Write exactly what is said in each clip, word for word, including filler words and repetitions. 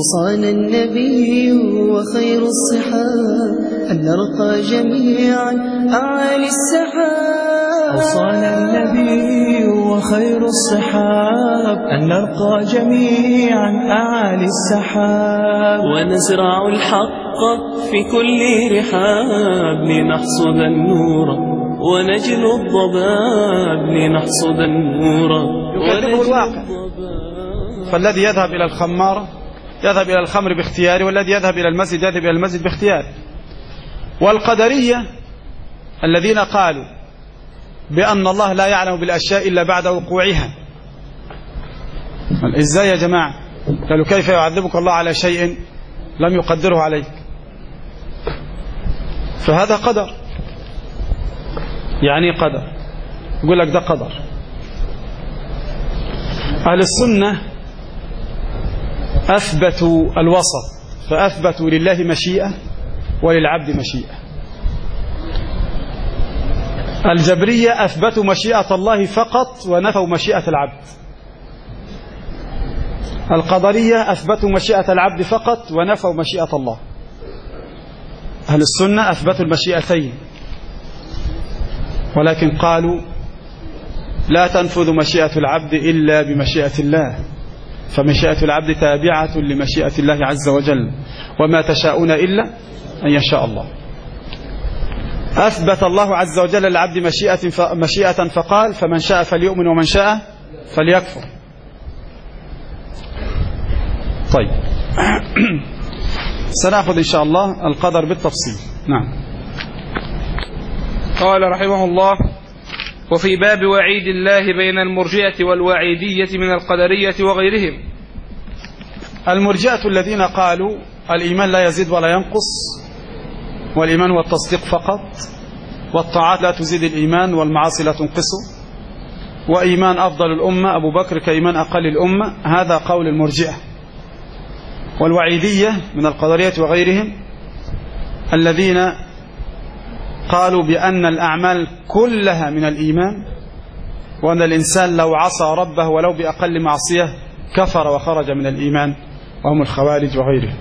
أوصانا النبي وخير الصحاب أن نرقى جميعا أعالي السحاب. أوصانا النبي وخير الصحاب أن نرقى جميعا أعالي السحاب، ونزرع الحق في كل رحاب لنحصد النور ونجل الضباب، لنحصد النور يكذبه الواقع. فالذي يذهب إلى الخمارة يذهب إلى الخمر باختياره، والذي يذهب إلى المسجد يذهب إلى المسجد باختياره. والقدرية الذين قالوا بأن الله لا يعلم بالأشياء إلا بعد وقوعها، إزاي يا جماعة؟ قالوا كيف يعذبك الله على شيء لم يقدره عليك؟ فهذا قدر، يعني قدر، يقول لك ده قدر. أهل السنة أثبتوا الوسط، فأثبتوا لله مشيئة وللعبد مشيئة. الجبرية أثبتوا مشيئة الله فقط ونفوا مشيئة العبد. القدرية أثبتوا مشيئة العبد فقط ونفوا مشيئة الله. أهل السنة أثبتوا المشيئتين، ولكن قالوا لا تنفذ مشيئة العبد إلا بمشيئة الله، فمشيئة العبد تابعة لمشيئة الله عز وجل، وما تشاءون إلا أن يشاء الله. أثبت الله عز وجل للعبد مشيئة مشيئة فقال فمن شاء فليؤمن ومن شاء فليكفر. طيب سنأخذ إن شاء الله القدر بالتفصيل. نعم. قال رحمه الله: وفي باب وعيد الله بين المرجئة والوعيدية من القدرية وغيرهم. المرجئة الذين قالوا الإيمان لا يزيد ولا ينقص، والإيمان هو التصديق فقط، والطاعات لا تزيد الإيمان والمعاصي لا تنقصه، وإيمان أفضل الأمة أبو بكر كإيمان أقل الأمة، هذا قول المرجئة. والوعيدية من القدرية وغيرهم الذين قالوا بأن الأعمال كلها من الإيمان، وأن الإنسان لو عصى ربه ولو بأقل معصية كفر وخرج من الإيمان، وهم الخوارج وغيرهم.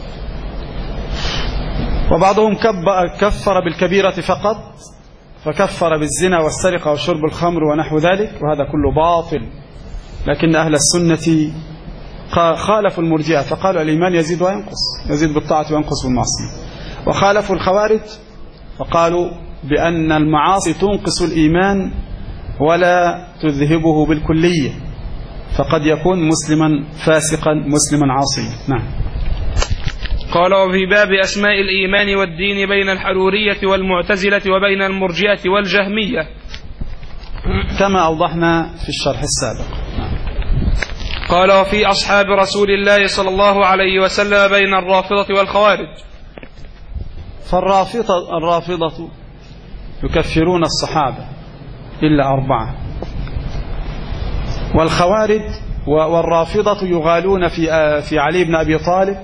وبعضهم كفر بالكبيرة فقط، فكفر بالزنا والسرقة وشرب الخمر ونحو ذلك، وهذا كله باطل. لكن أهل السنة خالفوا المرجئة فقالوا الإيمان يزيد وينقص، يزيد بالطاعة وينقص بالمعصية. وخالفوا الخوارج فقالوا بأن المعاصي تنقص الإيمان ولا تذهبه بالكلية، فقد يكون مسلما فاسقا مسلما عاصيا. نعم. قال: وفي باب أسماء الإيمان والدين بين الحرورية والمعتزلة وبين المرجئة والجهمية، كما أوضحنا في الشرح السابق. نعم. قال: وفي أصحاب رسول الله صلى الله عليه وسلم بين الرافضة والخوارج. فالرافضة الرافضة يكفرون الصحابة إلا أربعة، والخوارج والرافضة يغالون في في علي بن أبي طالب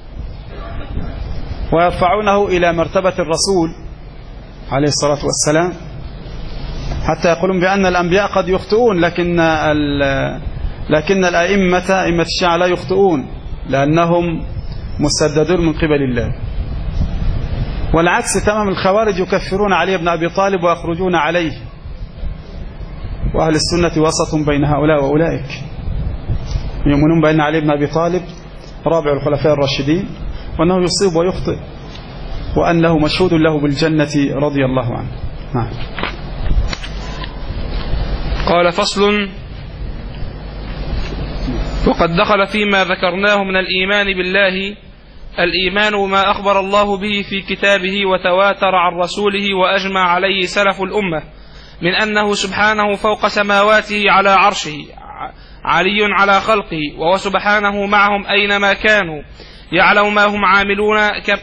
ويرفعونه إلى مرتبة الرسول عليه الصلاة والسلام، حتى يقولون بأن الأنبياء قد يخطئون، لكن لكن الأئمة أئمة الشيعة لا يخطئون لأنهم مسددون من قبل الله. والعكس تمام، الخوارج يكفرون علي بن أبي طالب ويخرجون عليه، وأهل السنة وسط بين هؤلاء وأولئك، يؤمنون بأن علي بن أبي طالب رابع الخلفاء الراشدين، وأنه يصيب ويخطئ، وأنه مشهود له بالجنة رضي الله عنه. نعم. قال: فصل: وقد دخل فيما ذكرناه من الإيمان بالله الإيمان بما أخبر الله به في كتابه وتواتر عن رسوله وأجمع عليه سلف الأمة من أنه سبحانه فوق سماواته على عرشه، علي على خلقه، وهو سبحانه معهم أينما كانوا، يعلم ما هم عاملون. كم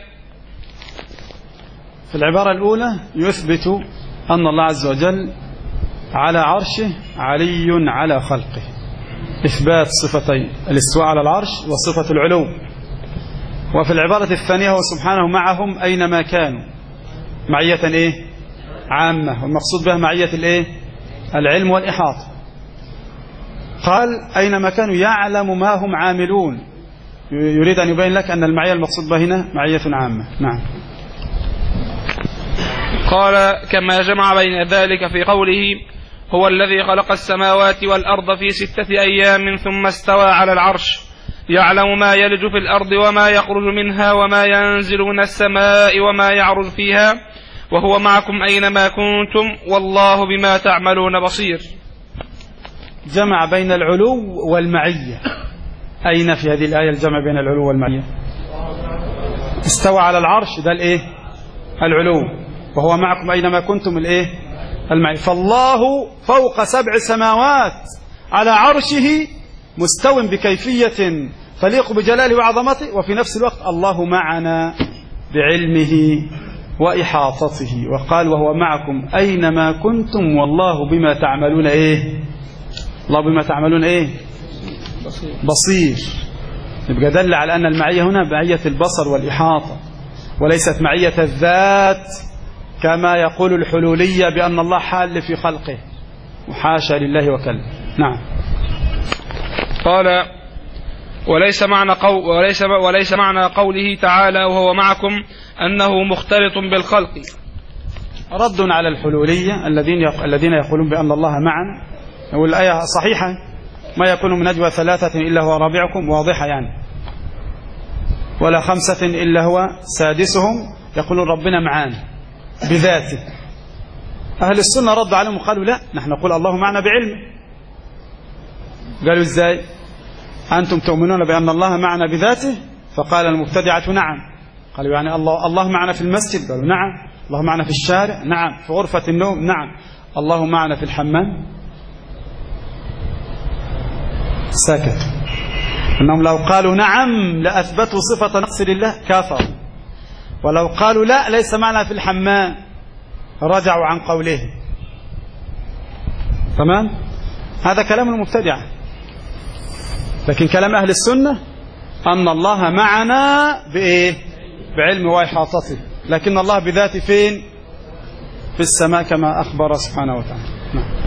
في العبارة الأولى يثبت أن الله عز وجل على عرشه علي على خلقه، إثبات صفتين، الاستواء على العرش وصفة العلو. وفي العبارة الثانية هو سبحانه معهم أينما كانوا، معية إيه؟ عامة، والمقصود بها معية الإيه؟ العلم والإحاطة. قال أينما كانوا يعلم ما هم عاملون، يريد أن يبين لك أن المعية المقصود بها هنا معية عامة. نعم. قال كما جمع بين ذلك في قوله هو الذي خلق السماوات والأرض في ستة أيام ثم استوى على العرش يعلم ما يلج في الأرض وما يخرج منها وما ينزل من السماء وما يعرج فيها وهو معكم أينما كنتم والله بما تعملون بصير. جمع بين العلو والمعية. أين في هذه الآية الجمع بين العلو والمعية؟ استوى على العرش ده الإيه؟ العلو. وهو معكم أينما كنتم الإيه؟ المعية. فالله فوق سبع سماوات على عرشه مستو بكيفية تليق بجلاله وعظمته، وفي نفس الوقت الله معنا بعلمه وإحاطته. وقال وهو معكم أينما كنتم والله بما تعملون إيه؟ الله بما تعملون إيه؟ بصير. يبقى دل على أن المعية هنا معية البصر والإحاطة وليست معية الذات كما يقول الحلولية بأن الله حال في خلقه، وحاشا لله وكلا. نعم. قال وليس معنى قول وليس وليس معنى قوله تعالى وهو معكم أنه مختلط بالخلق. رد على الحلولية الذين الذين يقولون بأن الله معنا. والآية صحيحة ما يكون من نجوى ثلاثة إلا هو رابعكم، واضحة يعني، ولا خمسة إلا هو سادسهم، يقولون ربنا معانا بذاته. أهل السنة ردوا عليهم وقالوا لا، نحن نقول الله معنا بعلمه. قالوا إزاي؟ أنتم تؤمنون بأن الله معنا بذاته؟ فقال المبتدعة نعم. قالوا يعني الله الله معنا في المسجد؟ قالوا نعم. الله معنا في الشارع؟ نعم. في غرفة النوم؟ نعم. الله معنا في الحمام؟ سكت. أنهم لو قالوا نعم لأثبتوا صفة نقص لله كافروا، ولو قالوا لا ليس معنا في الحمام رجعوا عن قوله. تمام؟ هذا كلام المبتدعة. لكن كلام أهل السنة أن الله معنا بإيه؟ بعلم وإحاطته، لكن الله بذاته فين؟ في السماء كما أخبر سبحانه وتعالى. نعم.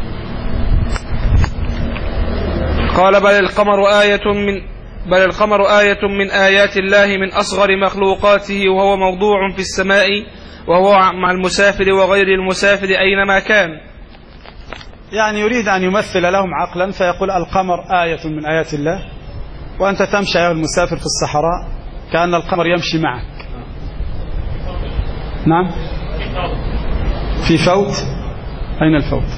قال بل القمر آية من بل القمر آية من آيات الله من أصغر مخلوقاته وهو موضوع في السماء وهو مع المسافر وغير المسافر أينما كان. يعني يريد أن يمثل لهم عقلا فيقول القمر آية من آيات الله، وأنت تمشي أيها المسافر في الصحراء كأن القمر يمشي معك. نعم. في فوت. أين الفوت؟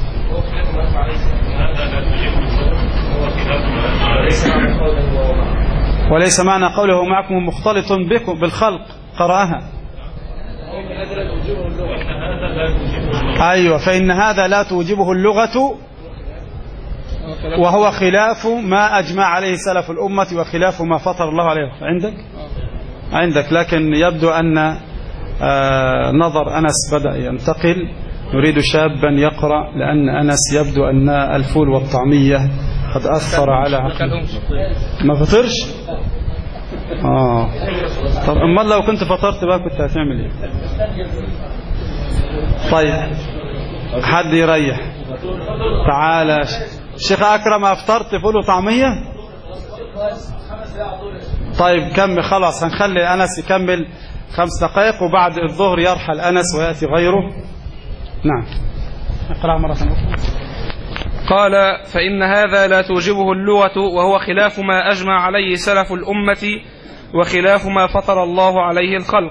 وليس معنى قوله معكم مختلط بكم بالخلق، قرأها. أيوة، فإن هذا لا توجبه اللغة وهو خلاف ما أجمع عليه سلف الأمة وخلاف ما فطر الله عليه. عندك؟ عندك. لكن يبدو أن آه نظر أنس بدأ ينتقل، نريد شابا يقرأ، لأن أنس يبدو أن الفول والطعمية قد أثر على عقله. ما فطرش؟ آه. طب أما لو كنت فطرت بقى كنت هتعمل إيه؟ طيب حد يريح. تعالى شيخ أكرم، أفطرت فول وطعمية؟ طيب كمل، خلاص هنخلي أنس يكمل خمس دقائق وبعد الظهر يرحل أنس ويأتي غيره. نعم. اقرأ مرة أخرى. قال فإن هذا لا توجبه اللغة وهو خلاف ما أجمع عليه سلف الأمة وخلاف ما فطر الله عليه الخلق.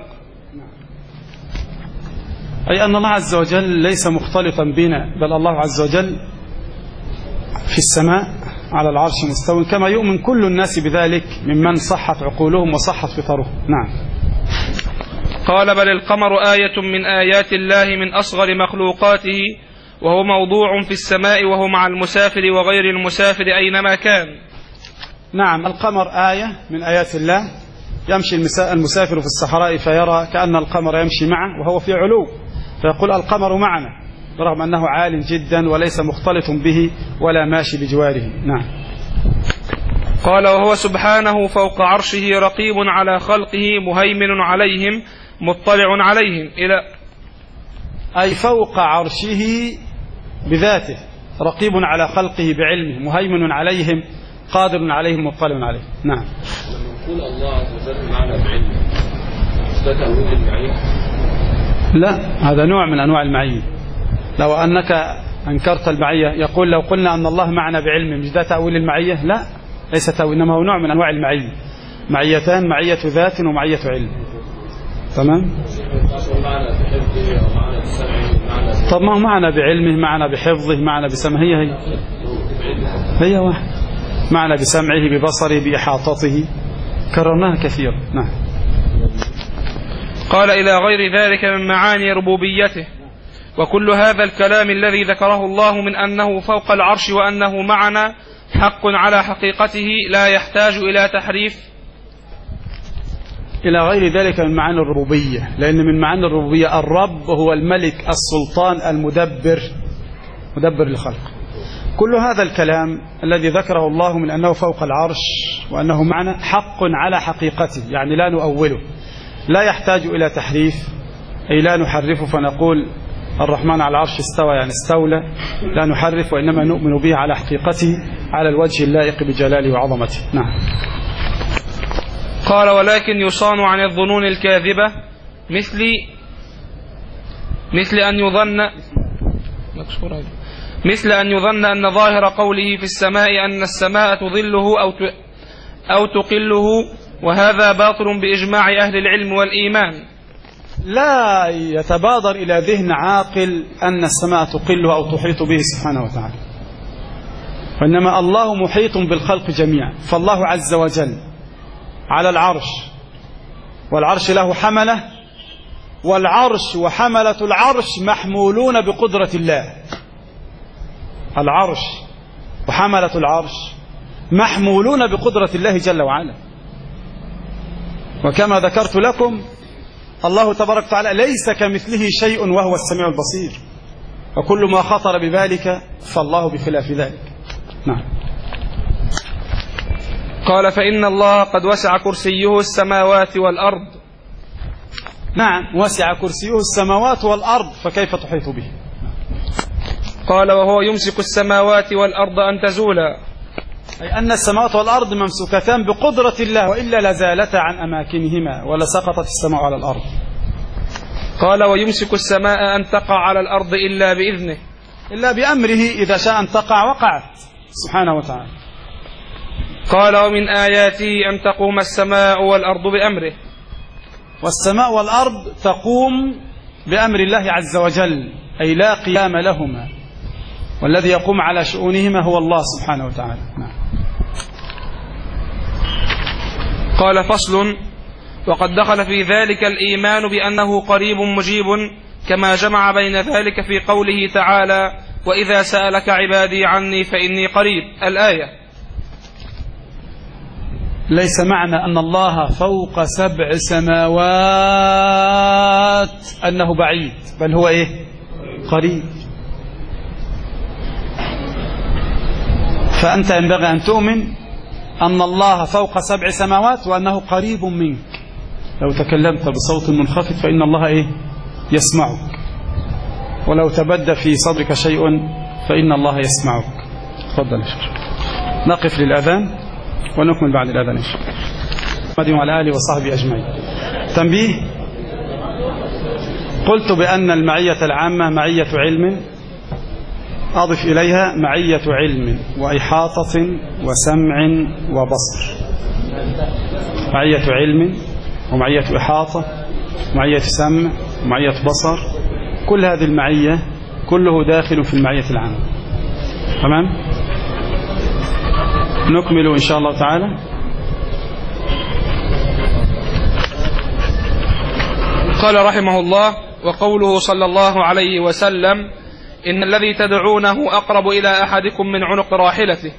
أي أن الله عز وجل ليس مختلطا بنا، بل الله عز وجل في السماء على العرش مستوٍ كما يؤمن كل الناس بذلك ممن صحت عقولهم وصحت فطرهم. نعم. قال بل القمر آية من آيات الله من أصغر مخلوقاته وهو موضوع في السماء وهو مع المسافر وغير المسافر أينما كان. نعم، القمر آية من آيات الله، يمشي المسافر في الصحراء فيرى كأن القمر يمشي معه وهو في علو، فيقول القمر معنا، برغم أنه عال جدا وليس مختلط به ولا ماشي بجواره. نعم. قال وهو سبحانه فوق عرشه رقيب على خلقه مهيمن عليهم مطلع عليهم إلى أي فوق عرشه بذاته، رقيب على خلقه بعلمه، مهيمن عليهم، قادر عليهم، مطلع عليهم. نعم. يقول الله عز وجل معنا بعلمه، ده تأويل المعية؟ لا، هذا نوع من أنواع المعية. لو أنك أنكرت المعية، يقول لو قلنا أن الله معنا بعلمه، مش ده تأويل المعية؟ لا، ليس تأويل، إنما هو نوع من أنواع المعية. معيتان، معية ذات ومعية علم. تمام؟ طب ما هو معنا بعلمه، معنا بحفظه، معنا بسمعه، هي هي هي واحد. معنا بسمعه، ببصره، بإحاطته، كررناها كثيرا. نعم. قال إلى غير ذلك من معاني ربوبيته. وكل هذا الكلام الذي ذكره الله من أنه فوق العرش وأنه معنا حق على حقيقته، لا يحتاج إلى تحريف. إلى غير ذلك من معاني الربوبية، لأن من معاني الربوبية الرب هو الملك السلطان المدبر، مدبر الخلق. كل هذا الكلام الذي ذكره الله من أنه فوق العرش وأنه معنا حق على حقيقته، يعني لا نؤوله، لا يحتاج إلى تحريف، أي لا نحرفه فنقول الرحمن على العرش استوى يعني استولى، لا نحرف، وإنما نؤمن به على حقيقته على الوجه اللائق بجلاله وعظمته. نعم. قال ولكن يصان عن الظنون الكاذبة مثل مثل أن يظن مثل أن يظن أن ظاهر قوله في السماء أن السماء تظله أو أو تقله، وهذا باطل بإجماع أهل العلم والإيمان. لا يتبادر إلى ذهن عاقل أن السماء تقله أو تحيط به سبحانه وتعالى، وإنما الله محيط بالخلق جميعا. فالله عز وجل على العرش، والعرش له حملة، والعرش وحملة العرش محمولون بقدرة الله. العرش وحملة العرش محمولون بقدرة الله جل وعلا. وكما ذكرت لكم الله تبارك وتعالى ليس كمثله شيء وهو السميع البصير، وكل ما خطر بذلك فالله بخلاف ذلك. نعم. قال فإن الله قد وسع كرسيه السماوات والأرض. نعم، وسع كرسيه السماوات والأرض، فكيف تحيط به؟ قال وهو يمسك السماوات والأرض أن تزولا، أي أن السماوات والأرض ممسوكتان بقدرة الله، وإلا لزالتا عن أماكنهما ولسقطت السماء على الأرض. قال ويمسك السماء أن تقع على الأرض إلا بإذنه، إلا بأمره، إذا شاء أن تقع وقعت سبحانه وتعالى. قال ومن آياته أن تقوم السماء والأرض بأمره. والسماء والأرض تقوم بأمر الله عز وجل، أي لا قيام لهما، والذي يقوم على شؤونهما هو الله سبحانه وتعالى. نعم. قال فصل. وقد دخل في ذلك الإيمان بأنه قريب مجيب، كما جمع بين ذلك في قوله تعالى وإذا سألك عبادي عني فإني قريب، الآية. ليس معنى أن الله فوق سبع سماوات أنه بعيد، بل هو إيه؟ قريب. فأنت ينبغي أن تؤمن أن الله فوق سبع سماوات وأنه قريب منك. لو تكلمت بصوت منخفض فإن الله إيه؟ يسمعك، ولو تبدى في صدرك شيء فإن الله يسمعك. تفضل يا شيخ. نقف للأذان ونكمل بعد الأذان إن شاء الله. محمد وعلى آله وصحبه أجمعين. تنبيه: قلت بأن المعية العامة معية علم، أضف إليها معية علم وإحاطة وسمع وبصر. معية علم ومعية إحاطة ومعية سمع ومعية بصر، كل هذه المعية كله داخل في المعية العامة. تمام؟ نكمل إن شاء الله تعالى. قال رحمه الله: وقوله صلى الله عليه وسلم: إن الذي تدعونه أقرب إلى أحدكم من عنق راحلته.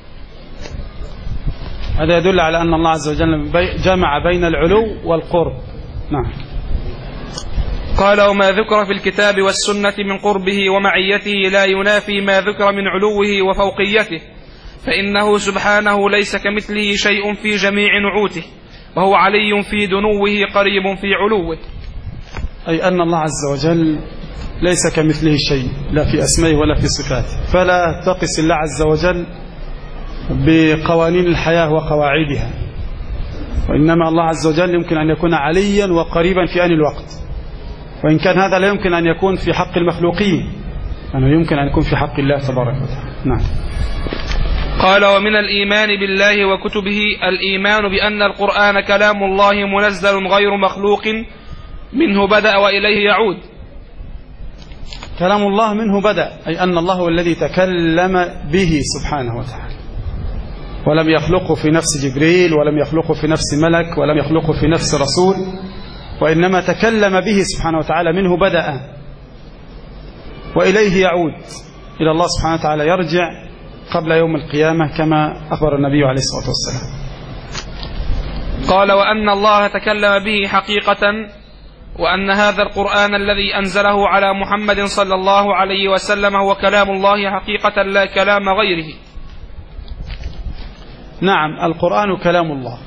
هذا يدل على أن الله عز وجل جمع بين العلو والقرب. نعم. قال: وما ذكر في الكتاب والسنة من قربه ومعيته لا ينافي ما ذكر من علوه وفوقيته، فإنه سبحانه ليس كمثله شيء في جميع نعوته، وهو علي في دنوه قريب في علوه. أي أن الله عز وجل ليس كمثله شيء، لا في أسمائه ولا في صفاته، فلا تقس الله عز وجل بقوانين الحياة وقواعدها، وإنما الله عز وجل يمكن أن يكون عليا وقريبا في آن الوقت، وإن كان هذا لا يمكن أن يكون في حق المخلوقين، أنه يمكن أن يكون في حق الله تبارك وتعالى. نعم. قال: ومن الإيمان بالله وكتبه الإيمان بأن القرآن كلام الله منزل غير مخلوق منه بدأ وإليه يعود. كلام الله منه بدأ، أي أن الله هو الذي تكلم به سبحانه وتعالى، ولم يخلقه في نفس جبريل، ولم يخلقه في نفس ملك، ولم يخلقه في نفس رسول، وإنما تكلم به سبحانه وتعالى، منه بدأ وإليه يعود، إلى الله سبحانه وتعالى يرجع قبل يوم القيامة كما أخبر النبي عليه الصلاة والسلام. قال: وأن الله تكلم به حقيقة، وأن هذا القرآن الذي أنزله على محمد صلى الله عليه وسلم هو كلام الله حقيقة لا كلام غيره. نعم، القرآن كلام الله،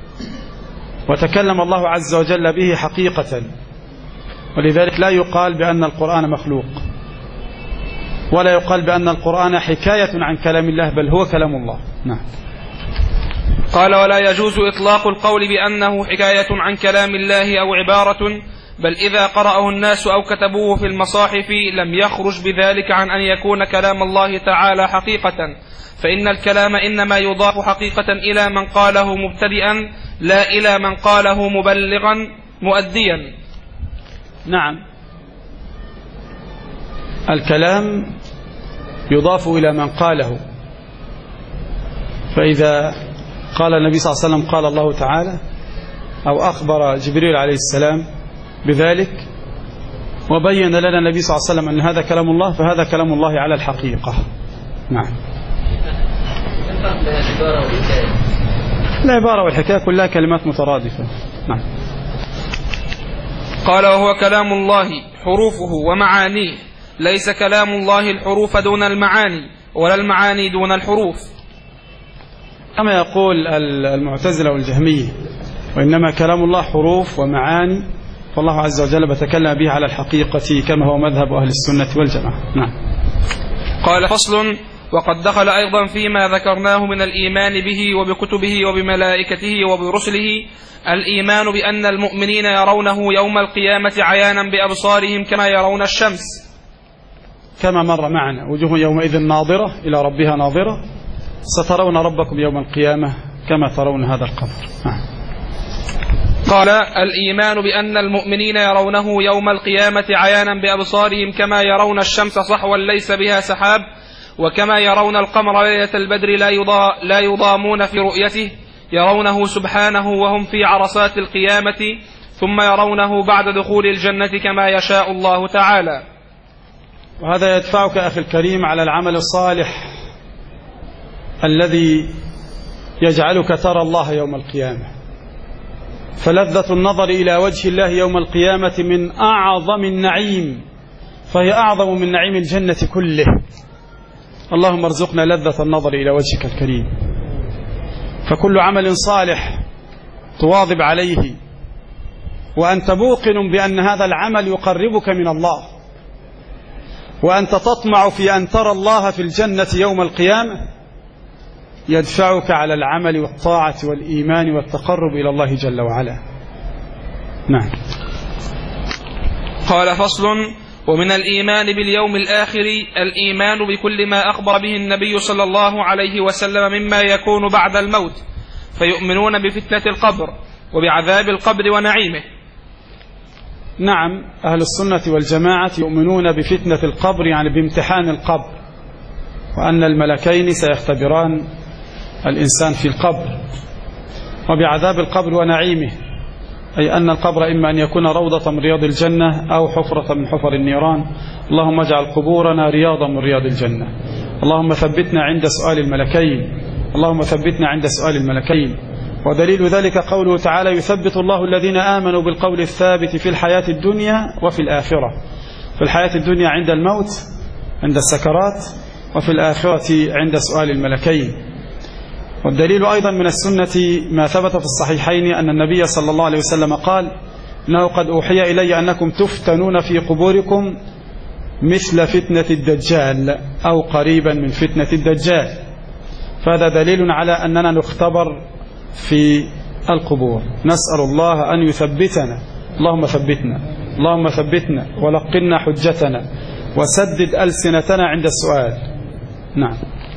وتكلم الله عز وجل به حقيقة، ولذلك لا يقال بأن القرآن مخلوق، ولا يقال بأن القرآن حكاية عن كلام الله، بل هو كلام الله. نعم. قال: ولا يجوز إطلاق القول بأنه حكاية عن كلام الله أو عبارة، بل إذا قرأه الناس أو كتبوه في المصاحف لم يخرج بذلك عن أن يكون كلام الله تعالى حقيقة، فإن الكلام إنما يضاف حقيقة إلى من قاله مبتدئا، لا إلى من قاله مبلغا مؤديا. نعم، الكلام يضاف إلى من قاله، فإذا قال النبي صلى الله عليه وسلم قال الله تعالى، أو أخبر جبريل عليه السلام بذلك وبين لنا النبي صلى الله عليه وسلم أن هذا كلام الله، فهذا كلام الله على الحقيقة. نعم. العبارة والحكاية كلها كلمات مترادفة. نعم. قال: وهو كلام الله حروفه ومعانيه، ليس كلام الله الحروف دون المعاني، ولا المعاني دون الحروف، كما يقول المعتزلة والجهمية، وإنما كلام الله حروف ومعاني، فالله عز وجل بتكلم به على الحقيقة كما هو مذهب أهل السنة والجماعة. نعم. قال: فصل: وقد دخل أيضا فيما ذكرناه من الإيمان به وبكتبه وبملائكته وبرسله الإيمان بأن المؤمنين يرونه يوم القيامة عيانا بأبصارهم كما يرون الشمس، كما مر معنا: وجوه يومئذ ناظرة إلى ربها ناظرة، سترون ربكم يوم القيامة كما ترون هذا القمر. نعم. قال: الإيمان بأن المؤمنين يرونه يوم القيامة عيانا بأبصارهم كما يرون الشمس صحوا ليس بها سحاب، وكما يرون القمر ليلة البدر لا, يضا لا يضامون في رؤيته، يرونه سبحانه وهم في عرصات القيامة، ثم يرونه بعد دخول الجنة كما يشاء الله تعالى. وهذا يدفعك أخي الكريم على العمل الصالح الذي يجعلك ترى الله يوم القيامة، فلذة النظر إلى وجه الله يوم القيامة من أعظم النعيم، فهي أعظم من نعيم الجنة كله. اللهم ارزقنا لذة النظر إلى وجهك الكريم. فكل عمل صالح تواظب عليه وأنت موقن بأن هذا العمل يقربك من الله، وأنت تطمع في أن ترى الله في الجنة يوم القيامة، يدفعك على العمل والطاعة والإيمان والتقرب إلى الله جل وعلا. نعم. قال: فصل: ومن الإيمان باليوم الآخر الإيمان بكل ما أخبر به النبي صلى الله عليه وسلم مما يكون بعد الموت، فيؤمنون بفتنة القبر وبعذاب القبر ونعيمه. نعم، أهل السنة والجماعة يؤمنون بفتنة القبر، يعني بامتحان القبر، وأن الملكين سيختبران الإنسان في القبر، وبعذاب القبر ونعيمه، أي أن القبر إما أن يكون روضة من رياض الجنة أو حفرة من حفر النيران. اللهم اجعل قبورنا رياضا من رياض الجنة. اللهم ثبتنا عند سؤال الملكين، اللهم ثبتنا عند سؤال الملكين. ودليل ذلك قوله تعالى: يثبت الله الذين آمنوا بالقول الثابت في الحياة الدنيا وفي الآخرة. في الحياة الدنيا عند الموت، عند السكرات، وفي الآخرة عند سؤال الملكين. والدليل أيضا من السنة ما ثبت في الصحيحين أن النبي صلى الله عليه وسلم قال: إنه قد أوحي إلي أنكم تفتنون في قبوركم مثل فتنة الدجال أو قريبا من فتنة الدجال. فهذا دليل على أننا نختبر في القبور. نسأل الله أن يثبتنا، اللهم ثبتنا، اللهم ثبتنا ولقنا حجتنا وسدد ألسنتنا عند السؤال. نعم.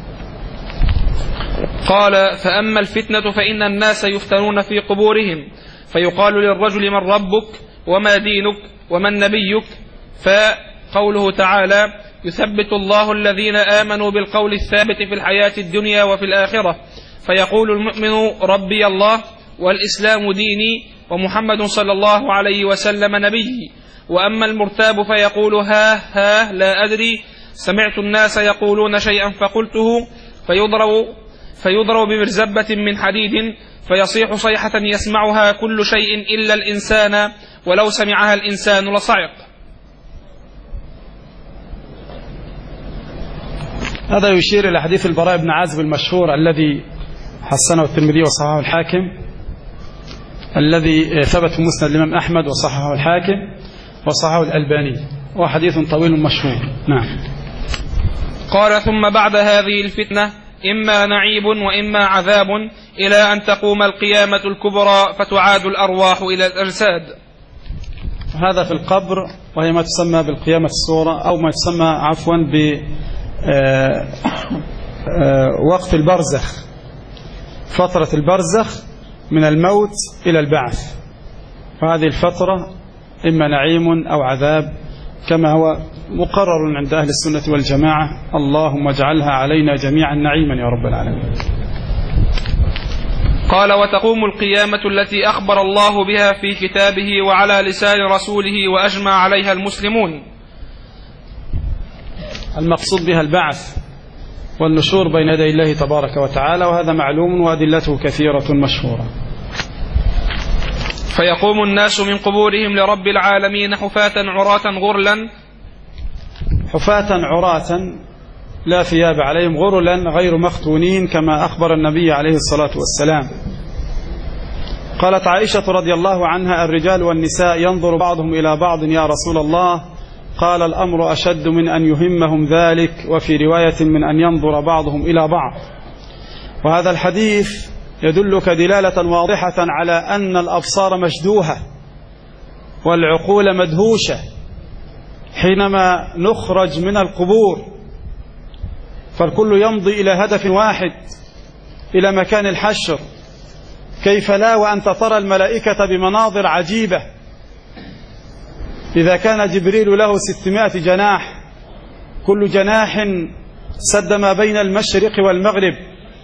قال: فأما الفتنة فإن الناس يفتنون في قبورهم، فيقال للرجل: من ربك وما دينك ومن نبيك؟ فقوله تعالى: يثبت الله الذين آمنوا بالقول الثابت في الحياة الدنيا وفي الآخرة. فيقول المؤمن: ربي الله والإسلام ديني ومحمد صلى الله عليه وسلم نبي. وأما المرتاب فيقول: ها ها لا أدري، سمعت الناس يقولون شيئا فقلته، فيضرب, فيضرب بمرزبة من حديد فيصيح صيحة يسمعها كل شيء إلا الإنسان، ولو سمعها الإنسان لصعق. هذا يشير إلى حديث البراء بن عازب المشهور الذي حسنه الترمذي وصححه الحاكم، الذي ثبت في مسند الإمام أحمد وصححه الحاكم وصححه الألباني، وحديث طويل مشهور. نعم. قال: ثم بعد هذه الفتنة إما نعيب وإما عذاب، إلى أن تقوم القيامة الكبرى فتعاد الأرواح إلى الأجساد. هذا في القبر، وهي ما تسمى بالقيامة الصورة، أو ما تسمى عفوا ب وقت البرزخ، فترة البرزخ من الموت إلى البعث. فهذه الفترة إما نعيم أو عذاب، كما هو مقرر عند أهل السنة والجماعة. اللهم اجعلها علينا جميعا نعيما يا رب العالمين. قال: وتقوم القيامة التي أخبر الله بها في كتابه وعلى لسان رسوله وأجمع عليها المسلمون. المقصود بها البعث والنشور بين يدي الله تبارك وتعالى، وهذا معلوم وأدلته كثيرة مشهورة. فيقوم الناس من قبورهم لرب العالمين حفاة عراة غرلا. حفاة عراة لا ثياب عليهم، غرلا غير مختونين، كما أخبر النبي عليه الصلاة والسلام. قالت عائشة رضي الله عنها: الرجال والنساء ينظر بعضهم إلى بعض يا رسول الله. قال: الأمر أشد من أن يهمهم ذلك، وفي رواية من أن ينظر بعضهم إلى بعض. وهذا الحديث يدلك دلالة واضحة على أن الأبصار مشدوهة والعقول مدهوشة حينما نخرج من القبور، فالكل يمضي إلى هدف واحد، إلى مكان الحشر. كيف لا وأنت ترى الملائكة بمناظر عجيبة؟ إذا كان جبريل له ستمائة جناح، كل جناح سد ما بين المشرق والمغرب،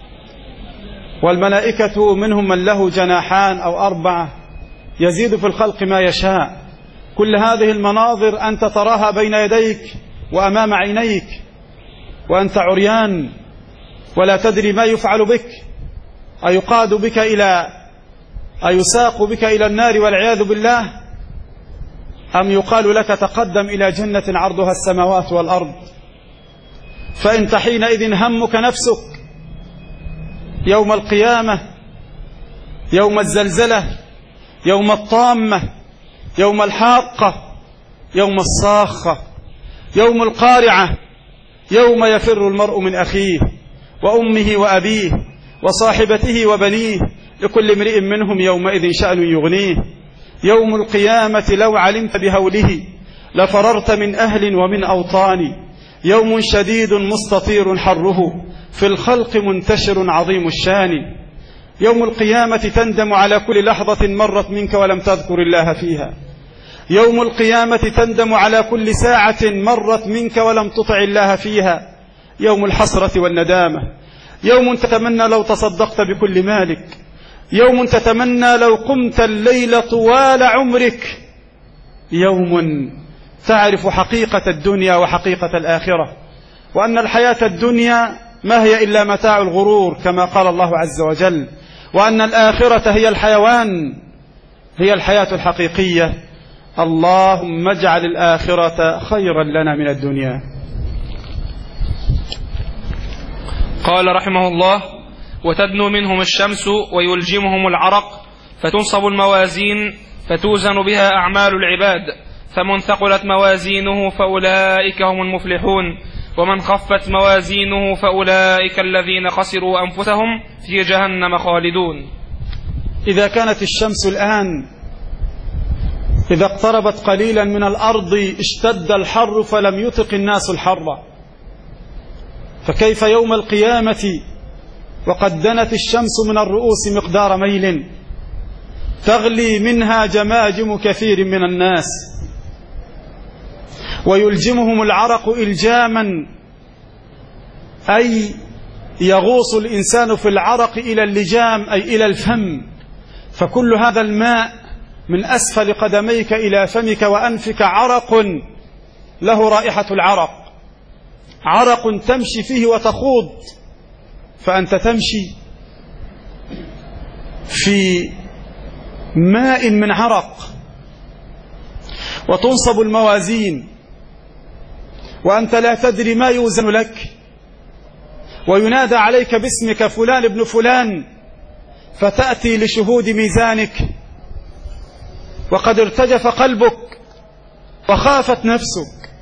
والملائكة منهم من له جناحان أو أربعة، يزيد في الخلق ما يشاء. كل هذه المناظر أنت تراها بين يديك وأمام عينيك، وأنت عريان ولا تدري ما يفعل بك، أيقاد بك إلى أيساق بك إلى النار والعياذ بالله، أم يقال لك تقدم إلى جنة عرضها السماوات والأرض. فأنت حينئذ همك نفسك يوم القيامة، يوم الزلزلة، يوم الطامة، يوم الحاقة، يوم الصاخة، يوم القارعة، يوم يفر المرء من أخيه وأمه وأبيه وصاحبته وبنيه، لكل امرئ منهم يومئذ شأن يغنيه. يوم القيامة لو علمت بهوله لفررت من أهل ومن أوطان. يوم شديد مستطير حره، في الخلق منتشر عظيم الشان. يوم القيامة تندم على كل لحظة مرت منك ولم تذكر الله فيها. يوم القيامة تندم على كل ساعة مرت منك ولم تطع الله فيها. يوم الحسرة والندامة. يوم تتمنى لو تصدقت بكل مالك. يوم تتمنى لو قمت الليل طوال عمرك. يوم تعرف حقيقة الدنيا وحقيقة الآخرة، وأن الحياة الدنيا ما هي إلا متاع الغرور كما قال الله عز وجل، وأن الآخرة هي الحيوان، هي الحياة الحقيقية. اللهم اجعل الآخرة خيرا لنا من الدنيا. قال رحمه الله: وتدنو منهم الشمس ويلجمهم العرق، فتنصب الموازين فتوزن بها أعمال العباد، فمن ثقلت موازينه فأولئك هم المفلحون، ومن خفت موازينه فأولئك الذين خسروا أنفسهم في جهنم خالدون. إذا كانت الشمس الآن إذا اقتربت قليلا من الأرض اشتد الحر فلم يطق الناس الحر، فكيف يوم القيامة وقد دنت الشمس من الرؤوس مقدار ميل تغلي منها جماجم كثير من الناس ويلجمهم العرق إلجاما، أي يغوص الإنسان في العرق إلى اللجام أي إلى الفم، فكل هذا الماء من أسفل قدميك إلى فمك وأنفك عرق له رائحة العرق، عرق تمشي فيه وتخوض، فأنت تمشي في ماء من عرق، وتنصب الموازين وأنت لا تدري ما يوزن لك، وينادى عليك باسمك فلان ابن فلان، فتأتي لشهود ميزانك وقد ارتجف قلبك وخافت نفسك،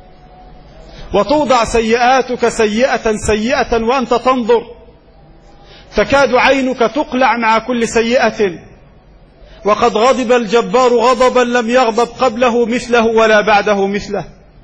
وتوضع سيئاتك سيئة سيئة وأنت تنظر، تكاد عينك تقلع مع كل سيئة، وقد غضب الجبار غضبا لم يغضب قبله مثله ولا بعده مثله،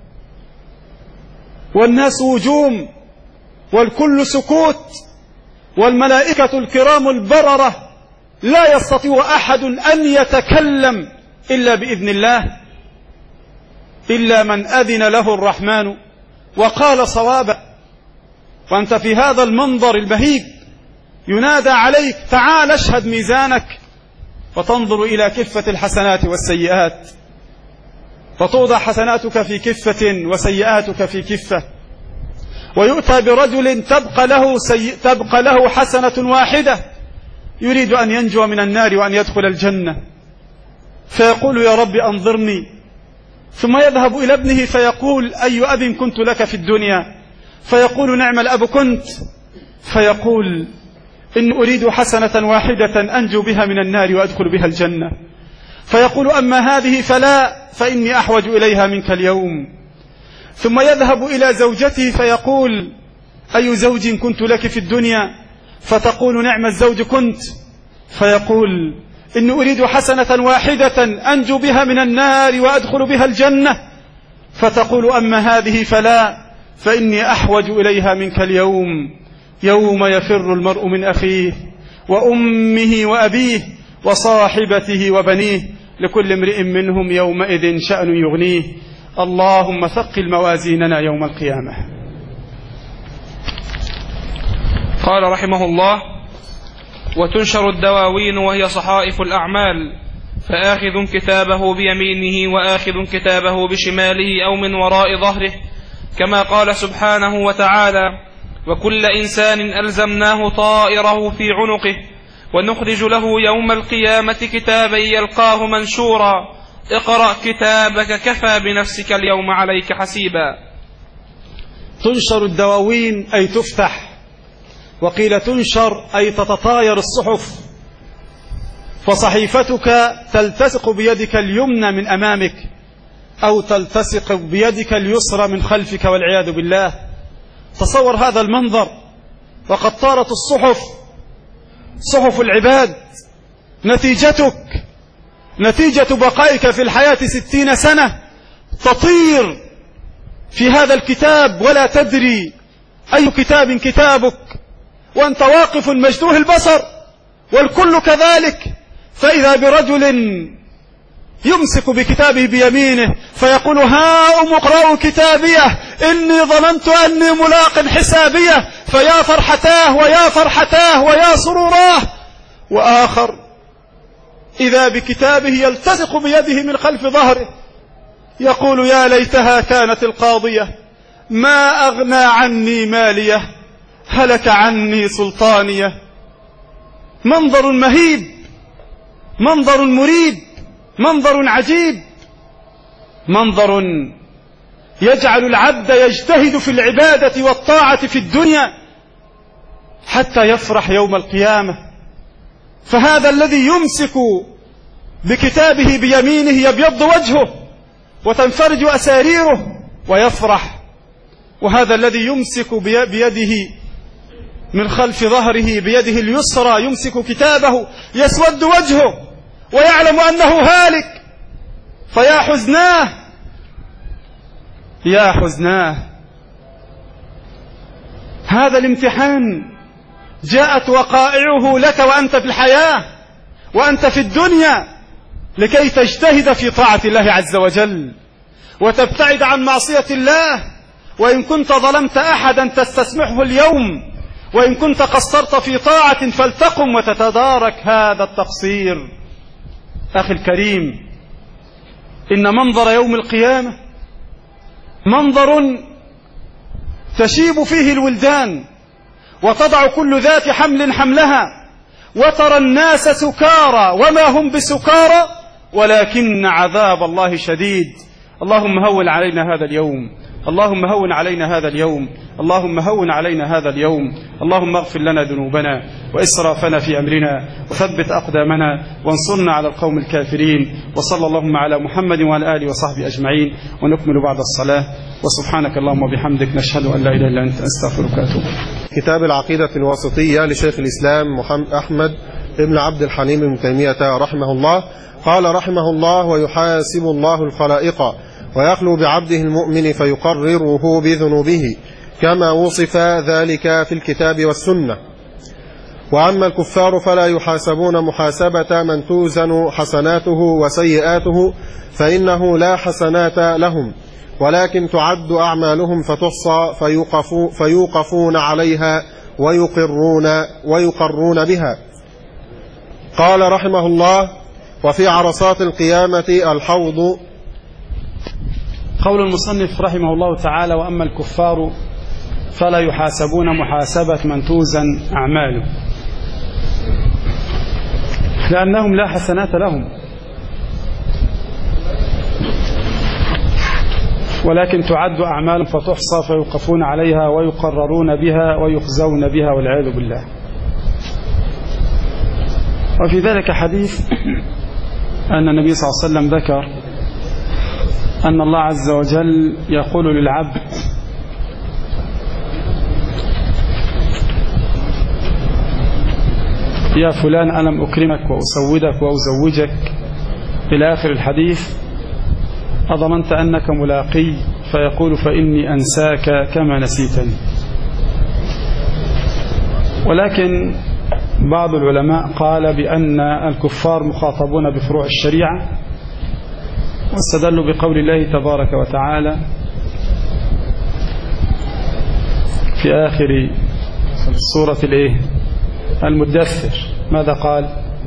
والناس وجوم والكل سكوت، والملائكة الكرام البررة لا يستطيع أحد أن يتكلم إلا بإذن الله، إلا من أذن له الرحمن وقال صوابا. وأنت في هذا المنظر البهيج ينادى عليك تعال اشهد ميزانك، وتنظر إلى كفة الحسنات والسيئات، فتوضع حسناتك في كفة وسيئاتك في كفة، ويؤتى برجل تبقى له, سي... تبقى له حسنة واحدة يريد أن ينجو من النار وأن يدخل الجنة، فيقول يا رب أنظرني، ثم يذهب إلى ابنه فيقول أي أب كنت لك في الدنيا؟ فيقول نعم الأب كنت، فيقول إن أريد حسنة واحدة أنجو بها من النار وأدخل بها الجنة، فيقول أما هذه فلا، فإني أحوج إليها منك اليوم. ثم يذهب إلى زوجته فيقول أي زوج كنت لك في الدنيا؟ فتقول نعم الزوج كنت، فيقول إن أريد حسنة واحدة أنجو بها من النار وأدخل بها الجنة، فتقول أما هذه فلا، فإني أحوج إليها منك اليوم، يوم يفر المرء من أخيه وأمه وأبيه وصاحبته وبنيه، لكل امرئ منهم يومئذ شأن يغنيه. اللهم ثقل موازيننا يوم القيامة. قال رحمه الله: وتنشر الدواوين وهي صحائف الأعمال، فآخذ كتابه بيمينه وآخذ كتابه بشماله أو من وراء ظهره، كما قال سبحانه وتعالى: وكل إنسان ألزمناه طائره في عنقه ونخرج له يوم القيامة كتابا يلقاه منشورا اقرأ كتابك كفى بنفسك اليوم عليك حسيبا. تنشر الدواوين أي تفتح، وقيل تنشر أي تتطاير الصحف، فصحيفتك تلتصق بيدك اليمنى من أمامك أو تلتصق بيدك اليسرى من خلفك والعياذ بالله. تصور هذا المنظر، وقد طارت الصحف، صحف العباد، نتيجتك نتيجة بقائك في الحياة ستين سنة تطير في هذا الكتاب ولا تدري أي كتاب كتابك، وأنت واقف مجدوه البصر والكل كذلك، فإذا برجل يمسك بكتابه بيمينه فيقول هاؤم اقرأوا كتابيه إني ظننت أني ملاق حسابيه، فيا فرحتاه ويا فرحتاه ويا سروراه. وآخر إذا بكتابه يلتصق بيده من خلف ظهره يقول يا ليتها كانت القاضية ما أغنى عني مالية هلك عني سلطانية. منظر مهيب، منظر مريب، منظر عجيب، منظر يجعل العبد يجتهد في العبادة والطاعة في الدنيا حتى يفرح يوم القيامة. فهذا الذي يمسك بكتابه بيمينه يبيض وجهه وتنفرج أساريره ويفرح، وهذا الذي يمسك بيده من خلف ظهره بيده اليسرى يمسك كتابه يسود وجهه ويعلم أنه هالك، فيا حزناه يا حزناه. هذا الامتحان جاءت وقائعه لك وأنت في الحياة وأنت في الدنيا لكي تجتهد في طاعة الله عز وجل وتبتعد عن معصية الله. وإن كنت ظلمت أحدا تستسمحه اليوم، وإن كنت قصرت في طاعة فلتقم وتتدارك هذا التقصير. أخي الكريم، إن منظر يوم القيامة منظر تشيب فيه الولدان وتضع كل ذات حمل حملها، وترى الناس سكارى وما هم بسكارى ولكن عذاب الله شديد. اللهم هون علينا هذا اليوم، اللهم هون علينا هذا اليوم، اللهم هون علينا هذا اليوم. اللهم اغفر لنا ذنوبنا وإسرافنا في أمرنا وثبت أقدامنا وانصرنا على القوم الكافرين. وصلى اللهم على محمد وعلى آله وصحبه أجمعين، ونكمل بعد الصلاة. وسبحانك اللهم وبحمدك، نشهد أن لا إله إلا أنت، أستغفرك وأتوب. كتاب العقيدة الواسطية لشيخ الإسلام محمد أحمد ابن عبد الحليم بن تيمية رحمه الله. قال رحمه الله: ويحاسب الله الخلائق ويخلو بعبده المؤمن فيقرره بذنوبه كما وصف ذلك في الكتاب والسنة. وأما الكفار فلا يحاسبون محاسبة من توزن حسناته وسيئاته، فإنه لا حسنات لهم، ولكن تعد أعمالهم فتحصى فيوقفو فيوقفون عليها ويقرون, ويقرون بها. قال رحمه الله: وفي عرصات القيامة الحوض. قول المصنف رحمه الله تعالى: وأما الكفار فلا يحاسبون محاسبة من توزن أعماله، لأنهم لا حسنات لهم، ولكن تعد أعمال فتحصى فيوقفون عليها ويقررون بها ويخزون بها والعياذ بالله. وفي ذلك حديث أن النبي صلى الله عليه وسلم ذكر أن الله عز وجل يقول للعبد: يا فلان ألم أكرمك وأسودك وأزوجك إلى آخر الحديث، أظننت أنك ملاقي؟ فيقول: فإني أنساك كما نسيتني. ولكن بعض العلماء قال بأن الكفار مخاطبون بفروع الشريعة، واستدلوا بقول الله تبارك وتعالى في آخر سورة الايه المدثر، ماذا قال؟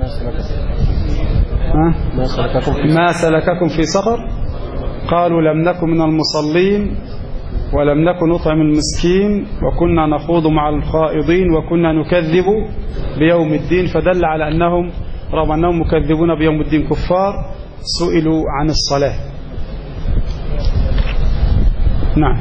ما سلككم في سقر؟ قالوا لم نكن من المصلين ولم نكن نطعم المسكين وكنا نخوض مع الخائضين وكنا نكذب بيوم الدين. فدل على أنهم رغم أنهم مكذبون بيوم الدين كفار سئلوا عن الصلاة. نعم.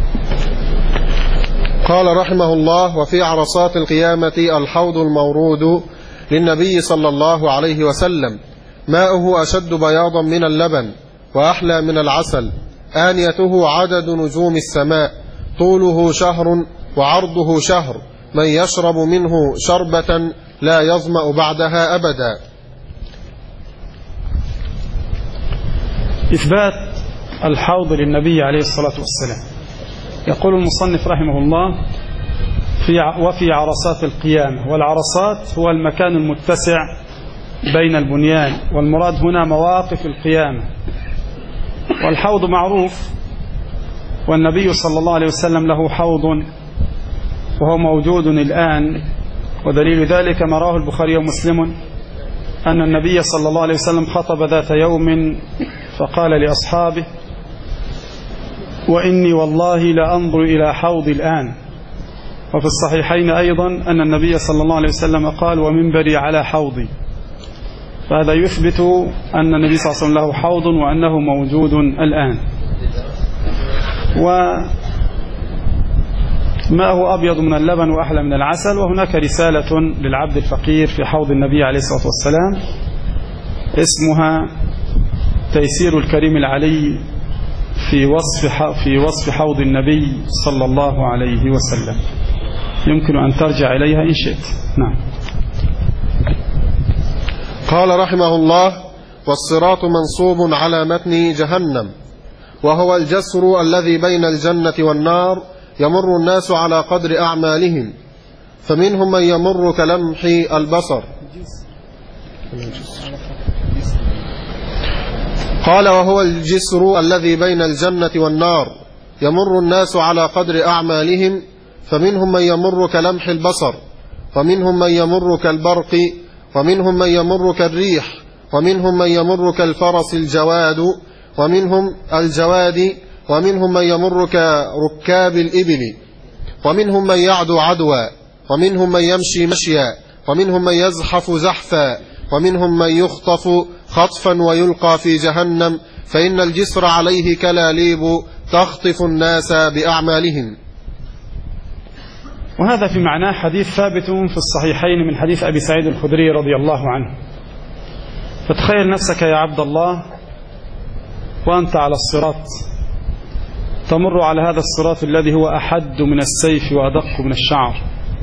قال رحمه الله: وفي عرصات القيامة الحوض المورود للنبي صلى الله عليه وسلم، ماؤه أشد بياضا من اللبن وأحلى من العسل، آنيته عدد نجوم السماء، طوله شهر وعرضه شهر، من يشرب منه شربة لا يظمأ بعدها أبدا. إثبات الحوض للنبي عليه الصلاة والسلام. يقول المصنف رحمه الله: في وفي عرصات القيامة. والعرصات هو المكان المتسع بين البنيان، والمراد هنا مواقف القيامة. والحوض معروف، والنبي صلى الله عليه وسلم له حوض وهو موجود الآن، ودليل ذلك ما رواه البخاري ومسلم أن النبي صلى الله عليه وسلم خطب ذات يوم فقال لأصحابه: وإني والله لأنظر إلى حوض الآن. وفي الصحيحين أيضا أن النبي صلى الله عليه وسلم قال: ومنبري على حوضي. فهذا يثبت أن النبي صلى الله عليه وسلم له حوض وأنه موجود الآن. وماءه أبيض من اللبن وأحلى من العسل. وهناك رسالة للعبد الفقير في حوض النبي عليه الصلاة والسلام اسمها تيسير الكريم العلي في وصف في وصف حوض النبي صلى الله عليه وسلم. يمكن أن ترجع إليها إن شئت. نعم. قال رحمه الله: والصراط منصوب على متن جهنم، وهو الجسر الذي بين الجنة والنار، يمر الناس على قدر أعمالهم، فمنهم من يمر كلمح البصر. قال: وهو الجسر الذي بين الجنة والنار، يمر الناس على قدر أعمالهم، فمنهم من يمر كلمح البصر، ومنهم من يمر كالبرق، ومنهم من يمر كالريح، ومنهم من يمر كالفرس الجواد ومنهم الجواد ومنهم من يمر كركاب الإبل، ومنهم من يعدو عدوا، ومنهم من يمشي مشيا، ومنهم من يزحف زحفا، ومنهم من يخطف خطفا ويلقى في جهنم، فإن الجسر عليه كلاليب تخطف الناس بأعمالهم. وهذا في معناه حديث ثابت في الصحيحين من حديث أبي سعيد الخدري رضي الله عنه. فتخيل نفسك يا عبد الله وأنت على الصراط، تمر على هذا الصراط الذي هو أحد من السيف وأدق من الشعر،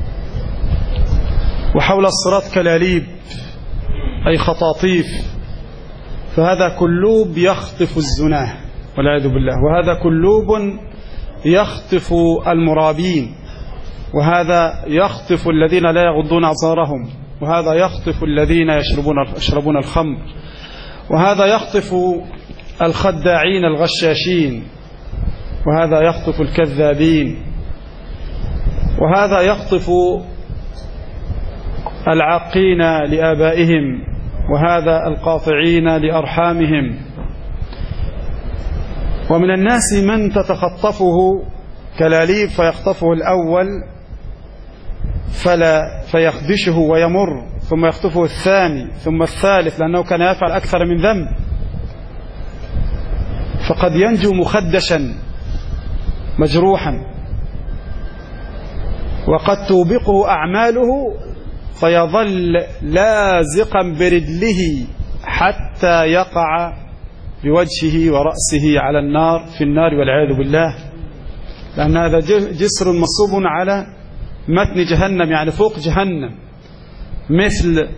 وحول الصراط كلاليب أي خطاطيف، فهذا كلوب يخطف الزناه والعياذ بالله، وهذا كلوب يخطف المرابين، وهذا يخطف الذين لا يغضون أبصارهم، وهذا يخطف الذين يشربون يشربون الخمر، وهذا يخطف الخداعين الغشاشين، وهذا يخطف الكذابين، وهذا يخطف العاقين لآبائهم، وهذا القاطعين لأرحامهم. ومن الناس من تتخطفه كلاليب فيخطفه الأول فلا فيخدشه ويمر، ثم يخطفه الثاني ثم الثالث، لأنه كان يفعل أكثر من ذنب، فقد ينجو مخدشا مجروحا، وقد توبقه أعماله فيظل لازقا برجله حتى يقع بوجهه ورأسه على النار في النار والعياذ بالله، لأن هذا جسر مصوب على متن جهنم، يعني فوق جهنم، مثل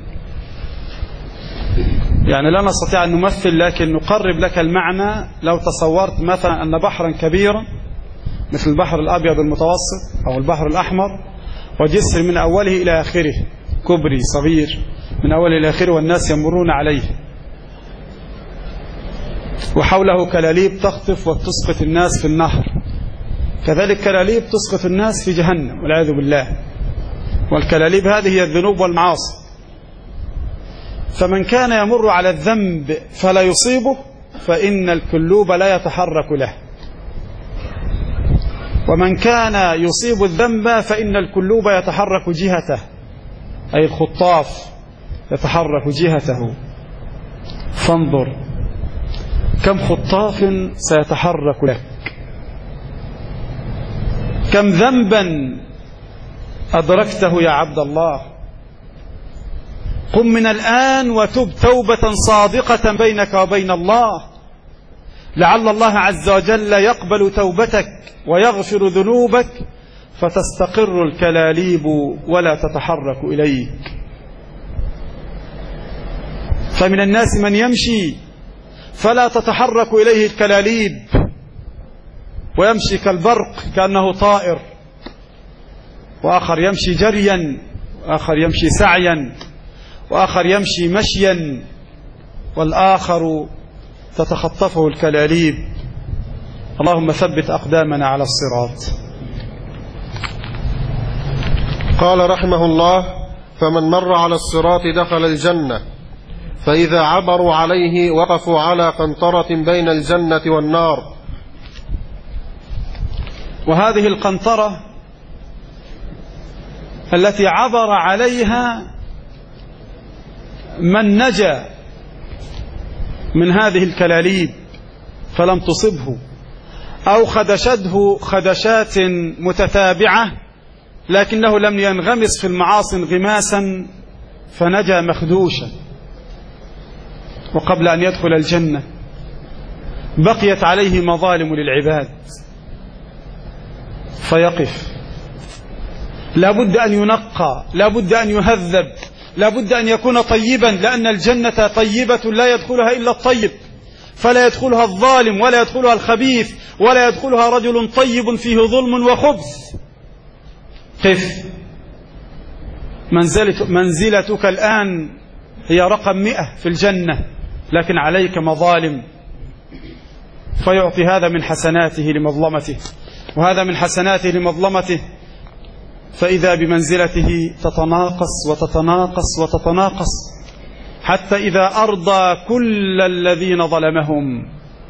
يعني لا نستطيع أن نمثل، لكن نقرب لك المعنى. لو تصورت مثلا أن بحرا كبيرا مثل البحر الأبيض المتوسط أو البحر الأحمر، وجسر من أوله إلى آخره، كبري صغير من أوله إلى آخره، والناس يمرون عليه، وحوله كلاليب تخطف وتسقط الناس في النهر، كذلك كلاليب تسقط الناس في جهنم والعياذ بالله. والكلاليب هذه هي الذنوب والمعاصي. فمن كان يمر على الذنب فلا يصيبه فإن الكلوب لا يتحرك له، ومن كان يصيب الذنب فإن الكلوب يتحرك جهته، أي الخطاف يتحرك جهته. فانظر كم خطاف سيتحرك لك، كم ذنبا أدركته يا عبد الله. قم من الآن وتب توبة صادقة بينك وبين الله، لعل الله عز وجل يقبل توبتك ويغفر ذنوبك فتستقر الكلاليب ولا تتحرك إليك. فمن الناس من يمشي فلا تتحرك إليه الكلاليب، ويمشي كالبرق كأنه طائر، وآخر يمشي جريا، وآخر يمشي سعيا، وآخر يمشي مشيا، والآخر تتخطفه الكلاليب. اللهم ثبت أقدامنا على الصراط. قال رحمه الله: فمن مر على الصراط دخل الجنة، فإذا عبروا عليه وقفوا على قنطرة بين الجنة والنار. وهذه القنطرة التي عبر عليها من نجا من هذه الكلاليب فلم تصبه، أو خدشته خدشات متتابعة لكنه لم ينغمس في المعاصي انغماسا فنجا مخدوشا، وقبل أن يدخل الجنة بقيت عليه مظالم للعباد فيقف لا بد أن ينقى، لا بد أن يهذب، لا بد أن يكون طيبا، لأن الجنة طيبة لا يدخلها إلا الطيب، فلا يدخلها الظالم ولا يدخلها الخبيث ولا يدخلها رجل طيب فيه ظلم وخبث. قف، منزلتك الآن هي رقم مئة في الجنة، لكن عليك مظالم، فيعطي هذا من حسناته لمظلمته وهذا من حسناته لمظلمته، فإذا بمنزلته تتناقص وتتناقص وتتناقص حتى إذا أرضى كل الذين ظلمهم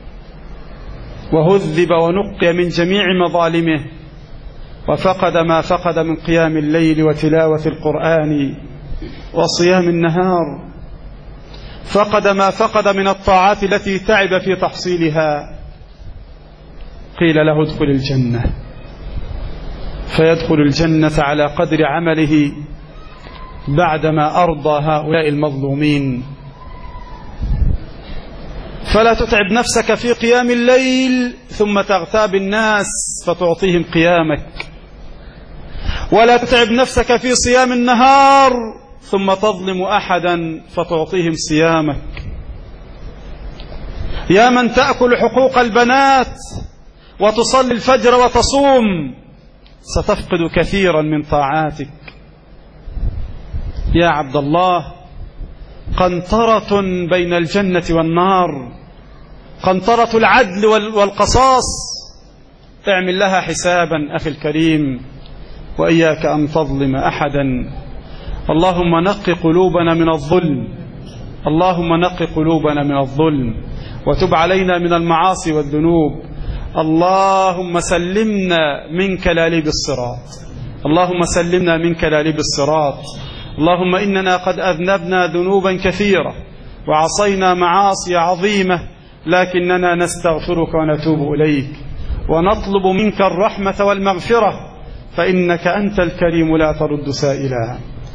وهذب ونقي من جميع مظالمه، وفقد ما فقد من قيام الليل وتلاوة القرآن وصيام النهار، فقد ما فقد من الطاعات التي تعب في تحصيلها، قيل له ادخل الجنة، فيدخل الجنة على قدر عمله بعدما أرضى هؤلاء المظلومين. فلا تتعب نفسك في قيام الليل ثم تغتاب الناس فتعطيهم قيامك، ولا تتعب نفسك في صيام النهار ثم تظلم أحدا فتعطيهم صيامك. يا من تأكل حقوق البنات وتصلي الفجر وتصوم، ستفقد كثيرا من طاعاتك. يا عبد الله، قنطرة بين الجنة والنار، قنطرة العدل والقصاص، اعمل لها حسابا أخي الكريم، وإياك أن تظلم أحدا. اللهم نق قلوبنا من الظلم، اللهم نق قلوبنا من الظلم، وتب علينا من المعاصي والذنوب. اللهم سلمنا من كلاليب الصراط، اللهم سلمنا من كلاليب الصراط. اللهم إننا قد أذنبنا ذنوبا كثيرة وعصينا معاصي عظيمة، لكننا نستغفرك ونتوب إليك ونطلب منك الرحمة والمغفرة، فإنك أنت الكريم لا ترد سائلا.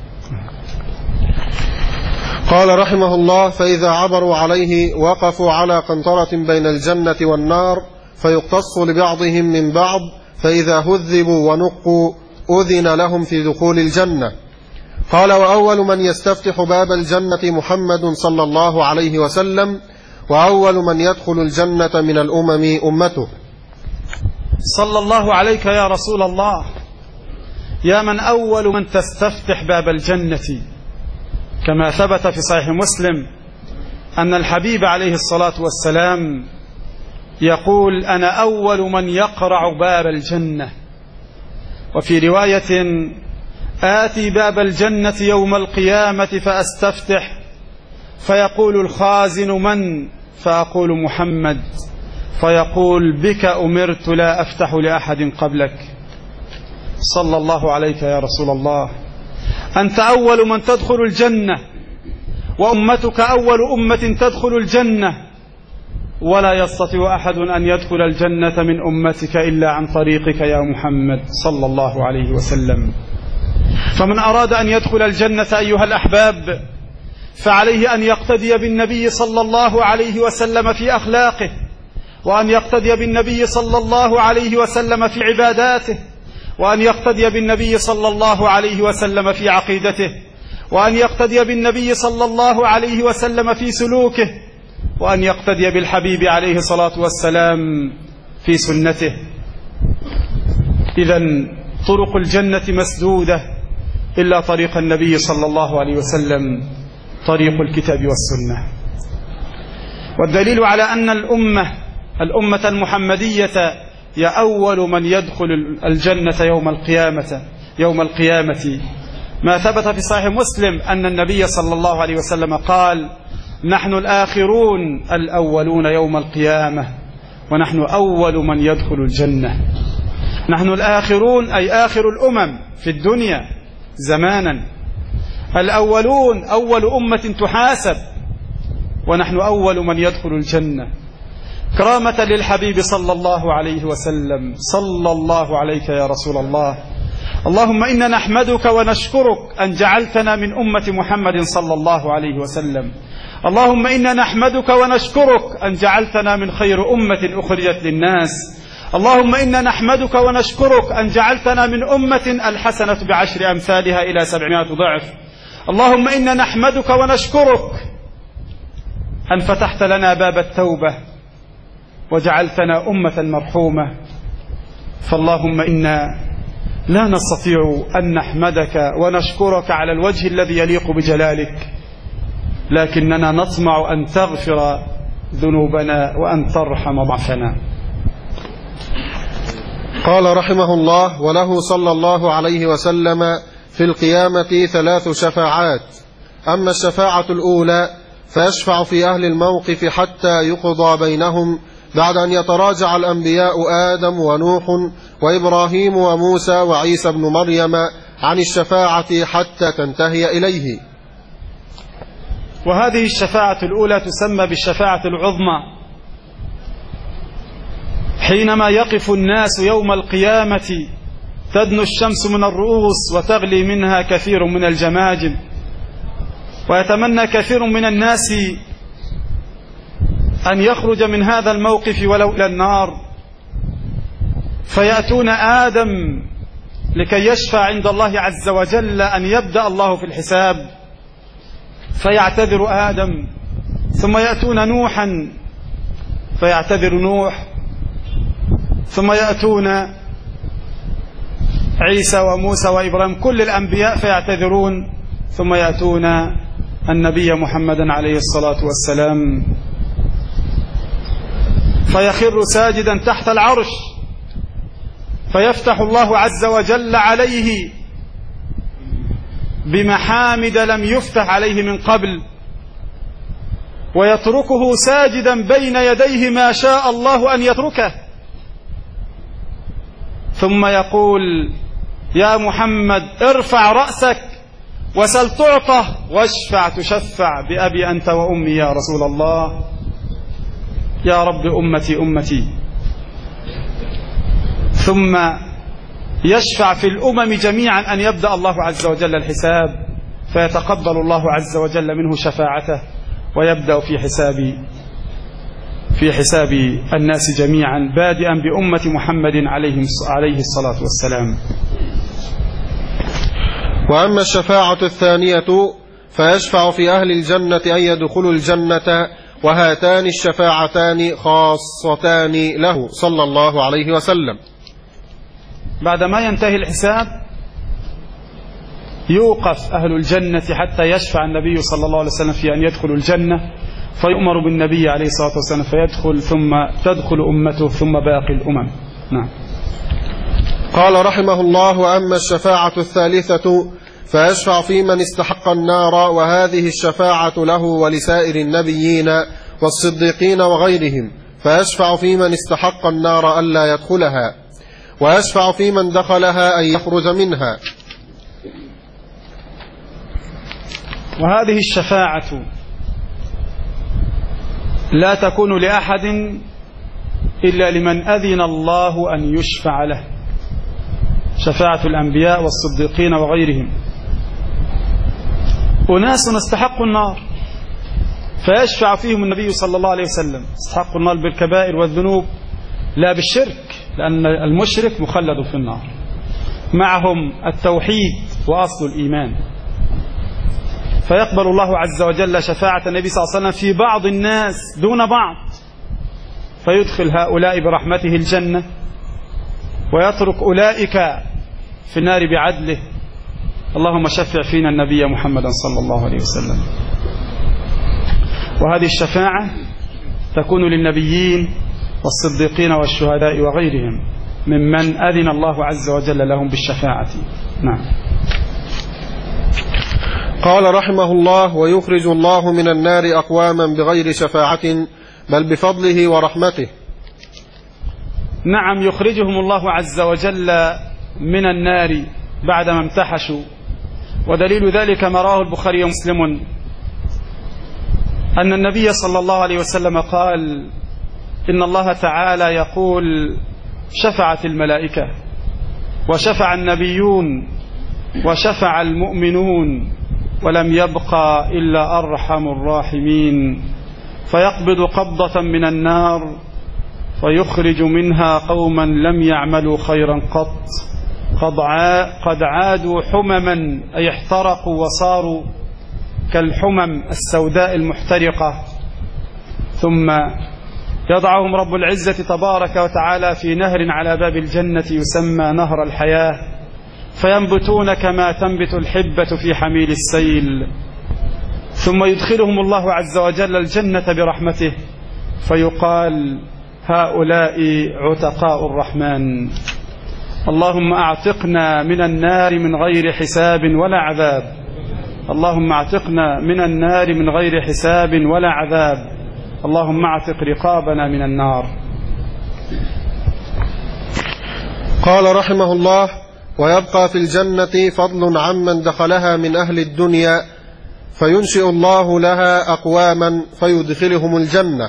قال رحمه الله: فإذا عبروا عليه وقفوا على قنطرة بين الجنة والنار فيقتص لبعضهم من بعض، فإذا هذبوا ونقوا أذن لهم في دخول الجنة. قال: وأول من يستفتح باب الجنة محمد صلى الله عليه وسلم، وأول من يدخل الجنة من الأمم أمته. صلى الله عليك يا رسول الله، يا من أول من تستفتح باب الجنة، كما ثبت في صحيح مسلم أن الحبيب عليه الصلاة والسلام يقول: أنا أول من يقرع باب الجنة. وفي رواية: آتي باب الجنة يوم القيامة فأستفتح، فيقول الخازن: من؟ فأقول: محمد. فيقول: بك أمرت لا أفتح لأحد قبلك. صلى الله عليك يا رسول الله، أنت أول من تدخل الجنة، وأمتك أول أمة تدخل الجنة، ولا يستطيع أحد أن يدخل الجنة من أمتك إلا عن طريقك يا محمد صلى الله عليه وسلم. فمن أراد أن يدخل الجنة أيها الأحباب، فعليه أن يقتدي بالنبي صلى الله عليه وسلم في أخلاقه، وأن يقتدي بالنبي صلى الله عليه وسلم في عباداته، وأن يقتدي بالنبي صلى الله عليه وسلم في عقيدته، وأن يقتدي بالنبي صلى الله عليه وسلم في سلوكه، وأن يقتدي بالحبيب عليه الصلاة والسلام في سنته. إذن طرق الجنة مسدودة إلا طريق النبي صلى الله عليه وسلم، طريق الكتاب والسنة. والدليل على أن الأمة الأمة المحمدية هي أول من يدخل الجنة يوم القيامة يوم القيامة ما ثبت في صحيح مسلم أن النبي صلى الله عليه وسلم قال: نحن الآخرون الأولون يوم القيامة، ونحن أول من يدخل الجنة. نحن الآخرون أي آخر الأمم في الدنيا زمانا، الأولون أول أمة تحاسب، ونحن أول من يدخل الجنة، كرامة للحبيب صلى الله عليه وسلم. صلى الله عليك يا رسول الله. اللهم إنا نحمدك ونشكرك أن جعلتنا من أمة محمد صلى الله عليه وسلم. اللهم إنا نحمدك ونشكرك أن جعلتنا من خير أمة أخرجت للناس. اللهم إنا نحمدك ونشكرك أن جعلتنا من أمة الحسنة بعشر أمثالها إلى سبعمائة ضعف. اللهم إنا نحمدك ونشكرك أن فتحت لنا باب التوبة وجعلتنا أمة مرحومة. فاللهم إنا لا نستطيع أن نحمدك ونشكرك على الوجه الذي يليق بجلالك، لكننا نطمع أن تغفر ذنوبنا وأن ترحم ضعفنا. قال رحمه الله: وله صلى الله عليه وسلم في القيامة ثلاث شفاعات. أما الشفاعة الأولى فيشفع في أهل الموقف حتى يقضى بينهم بعد أن يتراجع الأنبياء آدم ونوح وإبراهيم وموسى وعيسى بن مريم عن الشفاعة حتى تنتهي إليه. وهذه الشفاعة الأولى تسمى بالشفاعة العظمى، حينما يقف الناس يوم القيامة تدنو الشمس من الرؤوس وتغلي منها كثير من الجماجم، ويتمنى كثير من الناس أن يخرج من هذا الموقف ولو إلى النار، فيأتون آدم لكي يشفع عند الله عز وجل أن يبدأ الله في الحساب، فيعتذر آدم، ثم يأتون نوحا فيعتذر نوح، ثم يأتون عيسى وموسى وإبراهيم كل الأنبياء فيعتذرون، ثم يأتون النبي محمدا عليه الصلاة والسلام فيخر ساجدا تحت العرش، فيفتح الله عز وجل عليه بمحامد لم يفتح عليه من قبل، ويتركه ساجدا بين يديه ما شاء الله أن يتركه، ثم يقول: يا محمد ارفع رأسك وسل تعطى واشفع تشفع بأبي أنت وأمي يا رسول الله، يا رب أمتي أمتي. ثم يشفع في الأمم جميعا أن يبدأ الله عز وجل الحساب، فيتقبل الله عز وجل منه شفاعته ويبدأ في حساب في حساب الناس جميعا، بادئا بأمة محمد عليه الصلاة والسلام. وأما الشفاعة الثانية فيشفع في أهل الجنة أن يدخلوا الجنة، وهاتان الشفاعتان خاصتان له صلى الله عليه وسلم. بعدما ينتهي الحساب يوقف أهل الجنة حتى يشفع النبي صلى الله عليه وسلم في أن يدخلوا الجنة، فيؤمر بالنبي عليه الصلاة والسلام فيدخل، ثم تدخل أمته، ثم باقي الأمم. نعم. قال رحمه الله: وأما الشفاعة الثالثة فيشفع في من استحق النار، وهذه الشفاعة له ولسائر النبيين والصديقين وغيرهم، فيشفع في من استحق النار ألا يدخلها، ويشفع في من دخلها أن يخرج منها. وهذه الشفاعة لا تكون لأحد إلا لمن أذن الله أن يشفع له، شفاعة الأنبياء والصديقين وغيرهم. أناس استحقوا النار فيشفع فيهم النبي صلى الله عليه وسلم، استحقوا النار بالكبائر والذنوب لا بالشرك، لأن المشرك مخلد في النار، معهم التوحيد وأصل الإيمان، فيقبل الله عز وجل شفاعة النبي صلى الله عليه وسلم في بعض الناس دون بعض، فيدخل هؤلاء برحمته الجنة ويترك أولئك في النار بعدله. اللهم شفع فينا النبي محمدا صلى الله عليه وسلم. وهذه الشفاعة تكون للنبيين والصديقين والشهداء وغيرهم ممن أذن الله عز وجل لهم بالشفاعة. نعم. قال رحمه الله: ويخرج الله من النار أقواما بغير شفاعة بل بفضله ورحمته. نعم، يخرجهم الله عز وجل من النار بعدما امتحشوا، ودليل ذلك ما رواه البخاري ومسلم أن النبي صلى الله عليه وسلم قال: إن الله تعالى يقول: شفعت الملائكة وشفع النبيون وشفع المؤمنون ولم يبقى إلا أرحم الراحمين، فيقبض قبضة من النار ويخرج منها قوما لم يعملوا خيرا قط قد عادوا حمما أي احترقوا وصاروا كالحمم السوداء المحترقة، ثم يضعهم رب العزة تبارك وتعالى في نهر على باب الجنة يسمى نهر الحياة، فينبتون كما تنبت الحبة في حميل السيل، ثم يدخلهم الله عز وجل الجنة برحمته فيقال هؤلاء عتقاء الرحمن. اللهم اعتقنا من النار من غير حساب ولا عذاب، اللهم اعتقنا من النار من غير حساب ولا عذاب، اللهم اعتق رقابنا من النار. قال رحمه الله: ويبقى في الجنة فضل عمن دخلها من أهل الدنيا، فينشئ الله لها أقواما فيدخلهم الجنة.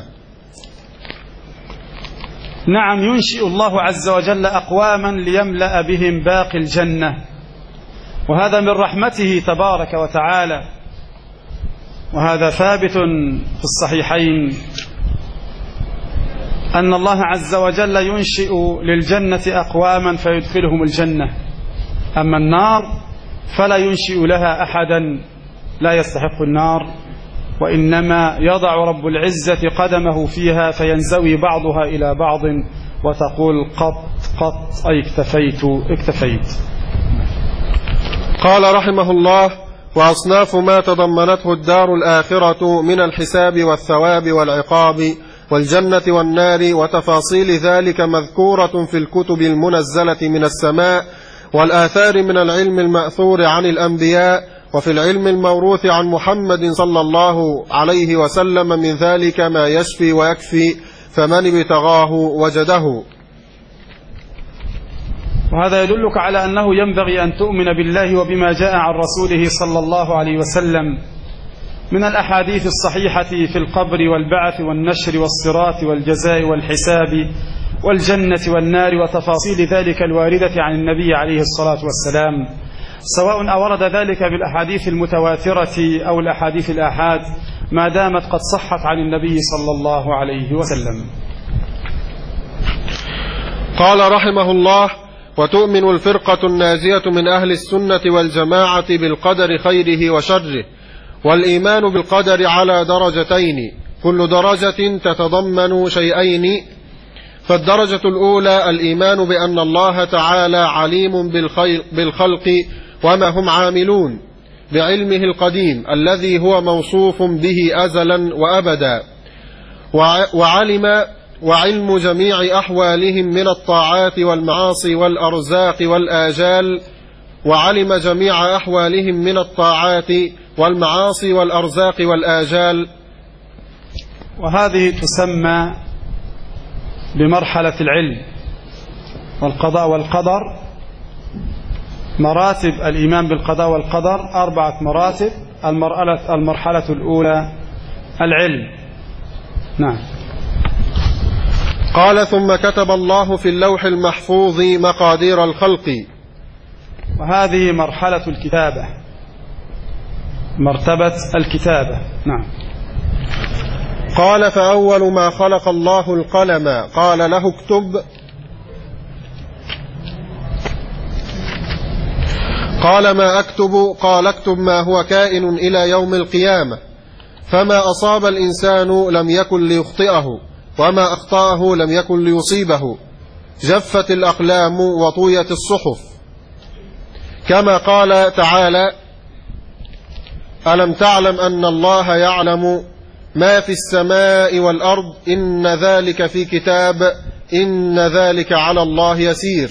نعم، ينشئ الله عز وجل أقواما ليملأ بهم باقي الجنة، وهذا من رحمته تبارك وتعالى، وهذا ثابت في الصحيحين أن الله عز وجل ينشئ للجنة أقواما فيدخلهم الجنة، أما النار فلا ينشئ لها أحدا لا يستحق النار، وإنما يضع رب العزة قدمه فيها فينزوي بعضها إلى بعض وتقول قط قط أي اكتفيت اكتفيت. قال رحمه الله: وأصناف ما تضمنته الدار الآخرة من الحساب والثواب والعقاب والجنة والنار وتفاصيل ذلك مذكورة في الكتب المنزلة من السماء والآثار من العلم المأثور عن الأنبياء، وفي العلم الموروث عن محمد صلى الله عليه وسلم من ذلك ما يشفي ويكفي، فمن ابتغاه وجده. وهذا يدلك على أنه ينبغي أن تؤمن بالله وبما جاء عن رسوله صلى الله عليه وسلم من الأحاديث الصحيحة في القبر والبعث والنشر والصراط والجزاء والحساب والجنة والنار وتفاصيل ذلك الواردة عن النبي عليه الصلاة والسلام، سواء أورد ذلك بالأحاديث المتواترة أو الأحاديث الآحاد ما دامت قد صحت عن النبي صلى الله عليه وسلم. قال رحمه الله: وتؤمن الفرقة الناجية من أهل السنة والجماعة بالقدر خيره وشره، والإيمان بالقدر على درجتين، كل درجة تتضمن شيئين، فالدرجة الأولى الإيمان بأن الله تعالى عليم بالخلق وما هم عاملون بعلمه القديم الذي هو موصوف به أزلا وأبدا، وعلم وعلم جميع أحوالهم من الطاعات والمعاصي والأرزاق والآجال وعلم جميع أحوالهم من الطاعات والمعاصي والأرزاق والآجال. وهذه تسمى بمرحلة العلم والقضاء والقدر. مراتب الإيمان بالقضاء والقدر أربعة مراتب. المرحلة, المرحلة الأولى العلم. نعم. قال: ثم كتب الله في اللوح المحفوظ مقادير الخلق. وهذه مرحلة الكتابة، مرتبة الكتابة. نعم. قال: فأول ما خلق الله القلم قال له اكتب، قال: ما أكتب؟ قال: اكتب ما هو كائن إلى يوم القيامة، فما أصاب الإنسان لم يكن ليخطئه، وما أخطأه لم يكن ليصيبه، جفت الأقلام وطويت الصحف. كما قال تعالى: ألم تعلم أن الله يعلم ما في السماء والأرض، إن ذلك في كتاب، إن ذلك على الله يسير.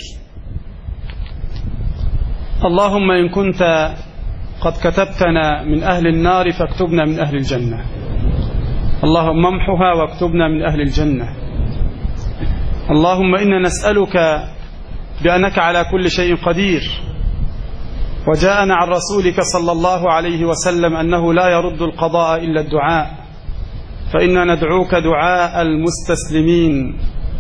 اللهم إن كنت قد كتبتنا من أهل النار فاكتبنا من أهل الجنة، اللهم امحها واكتبنا من أهل الجنة. اللهم إنا نسألك بأنك على كل شيء قدير، وجاءنا عن رسولك صلى الله عليه وسلم أنه لا يرد القضاء إلا الدعاء، فإنا ندعوك دعاء المستسلمين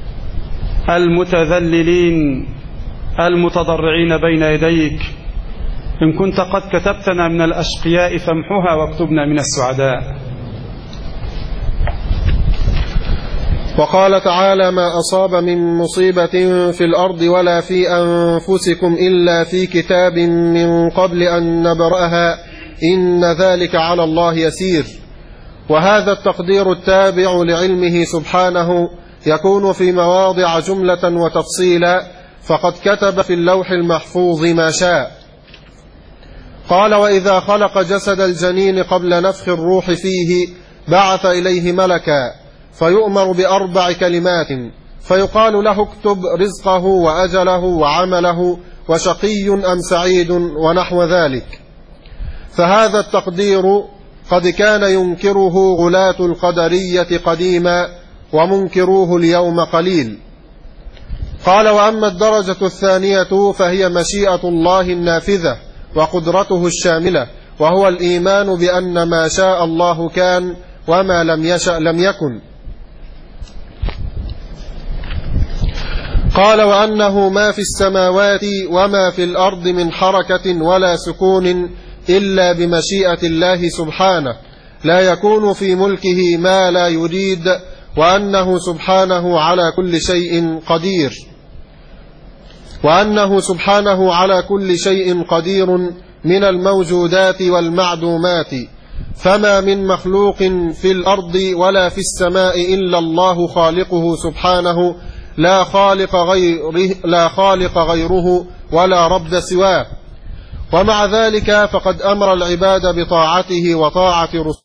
المتذللين المتضرعين بين يديك. إن كنت قد كتبتنا من الأشقياء فامحها واكتبنا من السعداء. وقال تعالى: ما أصاب من مصيبة في الأرض ولا في أنفسكم إلا في كتاب من قبل أن نبرأها إن ذلك على الله يسير. وهذا التقدير التابع لعلمه سبحانه يكون في مواضع جملة وتفصيلا، فقد كتب في اللوح المحفوظ ما شاء. قال: وإذا خلق جسد الجنين قبل نفخ الروح فيه بعث إليه ملكا فيؤمر بأربع كلمات، فيقال له: اكتب رزقه وأجله وعمله وشقي أم سعيد ونحو ذلك. فهذا التقدير قد كان ينكره غلاة القدرية قديما ومنكروه اليوم قليل. قال: وأما الدرجة الثانية فهي مشيئة الله النافذة وقدرته الشاملة، وهو الإيمان بأن ما شاء الله كان وما لم يشأ لم يكن. قال: وأنه ما في السماوات وما في الأرض من حركة ولا سكون إلا بمشيئة الله سبحانه، لا يكون في ملكه ما لا يريد، وأنه سبحانه على كل شيء قدير وأنه سبحانه على كل شيء قدير من الموجودات والمعدومات، فما من مخلوق في الأرض ولا في السماء إلا الله خالقه سبحانه، لا خالق غيره, لا خالق غيره ولا رب سواه. ومع ذلك فقد أمر العباد بطاعته وطاعة رسوله